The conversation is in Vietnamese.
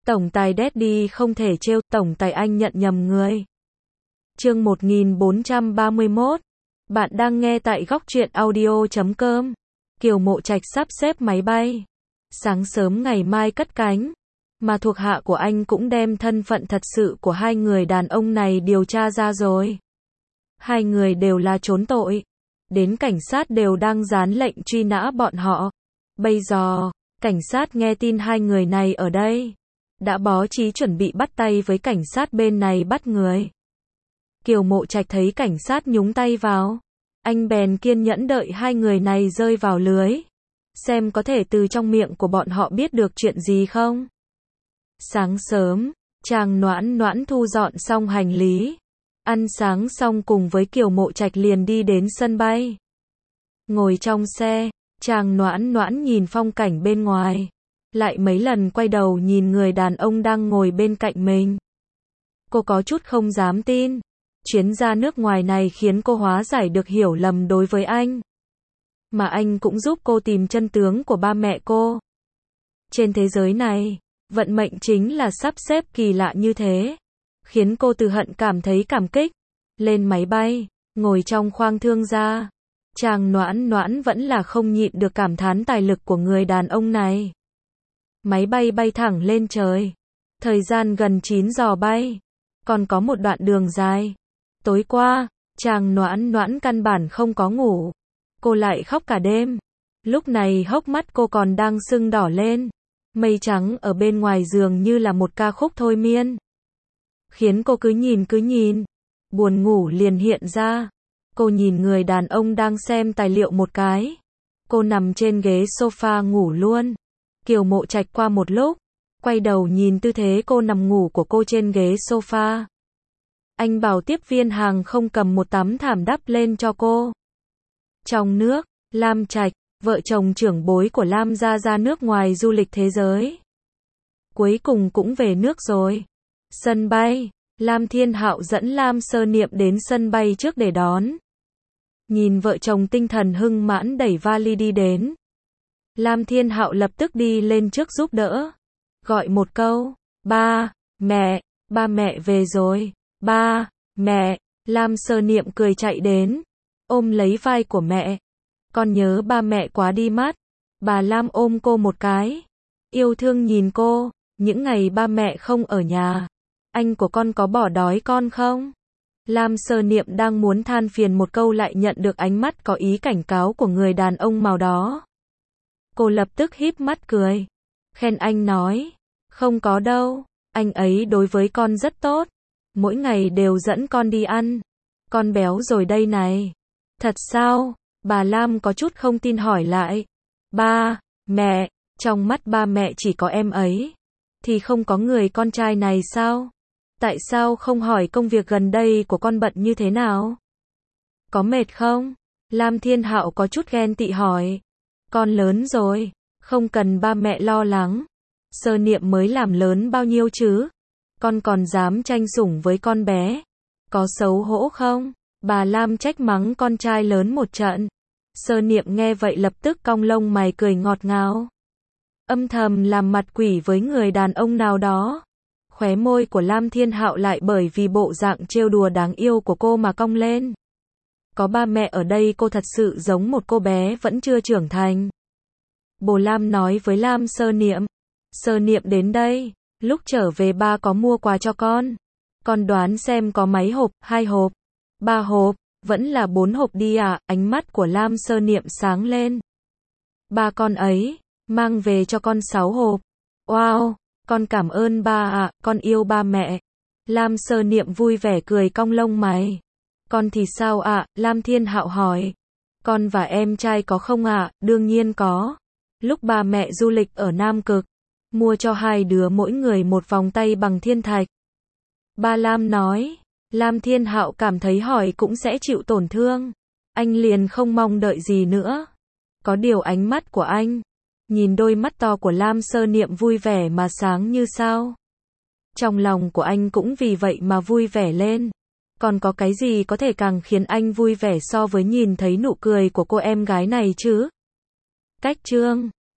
Tổng tài Daddy không thể trêu, tổng tài anh nhận nhầm người. Chương 1431. Bạn đang nghe tại góc truyện audio.com. Kiều Mộ Trạch sắp xếp máy bay. Sáng sớm ngày mai cất cánh. Mà thuộc hạ của anh cũng đem thân phận thật sự của hai người đàn ông này điều tra ra rồi. Hai người đều là trốn tội. Đến cảnh sát đều đang dán lệnh truy nã bọn họ. Bây giờ, cảnh sát nghe tin hai người này ở đây. Đã bó trí chuẩn bị bắt tay với cảnh sát bên này bắt người. Kiều Mộ Trạch thấy cảnh sát nhúng tay vào. Anh bèn kiên nhẫn đợi hai người này rơi vào lưới. Xem có thể từ trong miệng của bọn họ biết được chuyện gì không. Sáng sớm, Trang Noãn Noãn thu dọn xong hành lý. Ăn sáng xong cùng với Kiều Mộ Trạch liền đi đến sân bay. Ngồi trong xe, Trang Noãn Noãn nhìn phong cảnh bên ngoài. Lại mấy lần quay đầu nhìn người đàn ông đang ngồi bên cạnh mình. Cô có chút không dám tin. Chuyến ra nước ngoài này khiến cô hóa giải được hiểu lầm đối với anh. Mà anh cũng giúp cô tìm chân tướng của ba mẹ cô. Trên thế giới này, vận mệnh chính là sắp xếp kỳ lạ như thế. Khiến cô từ hận cảm thấy cảm kích. Lên máy bay, ngồi trong khoang thương gia. Trang Noãn Noãn vẫn là không nhịn được cảm thán tài lực của người đàn ông này. Máy bay bay thẳng lên trời. Thời gian gần 9 giờ bay. Còn có một đoạn đường dài. Tối qua, Trang Noãn Noãn căn bản không có ngủ. Cô lại khóc cả đêm. Lúc này hốc mắt cô còn đang sưng đỏ lên. Mây trắng ở bên ngoài giường như là một ca khúc thôi miên. Khiến cô cứ nhìn. Buồn ngủ liền hiện ra. Cô nhìn người đàn ông đang xem tài liệu một cái. Cô nằm trên ghế sofa ngủ luôn. Kiều Mộ Trạch qua một lúc, quay đầu nhìn tư thế cô nằm ngủ của cô trên ghế sofa. Anh bảo tiếp viên hàng không cầm một tấm thảm đắp lên cho cô. Trong nước, Lam Trạch, vợ chồng trưởng bối của Lam gia ra nước ngoài du lịch thế giới. Cuối cùng cũng về nước rồi. Sân bay, Lam Thiên Hạo dẫn Lam Sơ Niệm đến sân bay trước để đón. Nhìn vợ chồng tinh thần hưng mãn đẩy vali đi đến. Lam Thiên Hạo lập tức đi lên trước giúp đỡ. Gọi một câu, ba mẹ về rồi, ba, mẹ, Lam Sơ Niệm cười chạy đến. Ôm lấy vai của mẹ. Con nhớ ba mẹ quá đi mất. Bà Lam ôm cô một cái. Yêu thương nhìn cô, những ngày ba mẹ không ở nhà. Anh của con có bỏ đói con không? Lam Sơ Niệm đang muốn than phiền một câu lại nhận được ánh mắt có ý cảnh cáo của người đàn ông màu đó. Cô lập tức híp mắt cười. Khen anh nói. Không có đâu. Anh ấy đối với con rất tốt. Mỗi ngày đều dẫn con đi ăn. Con béo rồi đây này. Thật sao? Bà Lam có chút không tin hỏi lại. Ba, mẹ, trong mắt ba mẹ chỉ có em ấy. Thì không có người con trai này sao? Tại sao không hỏi công việc gần đây của con bận như thế nào? Có mệt không? Lam Thiên Hạo có chút ghen tị hỏi. Con lớn rồi, không cần ba mẹ lo lắng. Sơ Niệm mới làm lớn bao nhiêu chứ? Con còn dám tranh sủng với con bé. Có xấu hổ không? Bà Lam trách mắng con trai lớn một trận. Sơ Niệm nghe vậy lập tức cong lông mày cười ngọt ngào. Âm thầm làm mặt quỷ với người đàn ông nào đó. Khóe môi của Lam Thiên Hạo lại bởi vì bộ dạng trêu đùa đáng yêu của cô mà cong lên. Có ba mẹ ở đây cô thật sự giống một cô bé vẫn chưa trưởng thành. Bồ Lam nói với Lam Sơ Niệm. Sơ Niệm đến đây, lúc trở về ba có mua quà cho con. Con đoán xem có mấy hộp, 2 hộp, 3 hộp, vẫn là 4 hộp đi à? Ánh mắt của Lam Sơ Niệm sáng lên. Ba con ấy, mang về cho con 6 hộp. Wow, con cảm ơn ba ạ, con yêu ba mẹ. Lam Sơ Niệm vui vẻ cười cong lông mày. Con thì sao ạ? Lam Thiên Hạo hỏi. Con và em trai có không ạ? Đương nhiên có. Lúc ba mẹ du lịch ở Nam Cực, mua cho hai đứa mỗi người một vòng tay bằng thiên thạch. Ba Lam nói. Lam Thiên Hạo cảm thấy hỏi cũng sẽ chịu tổn thương. Anh liền không mong đợi gì nữa. Có điều ánh mắt của anh, nhìn đôi mắt to của Lam Sơ Niệm vui vẻ mà sáng như sao. Trong lòng của anh cũng vì vậy mà vui vẻ lên. Còn có cái gì có thể càng khiến anh vui vẻ so với nhìn thấy nụ cười của cô em gái này chứ? Cách chương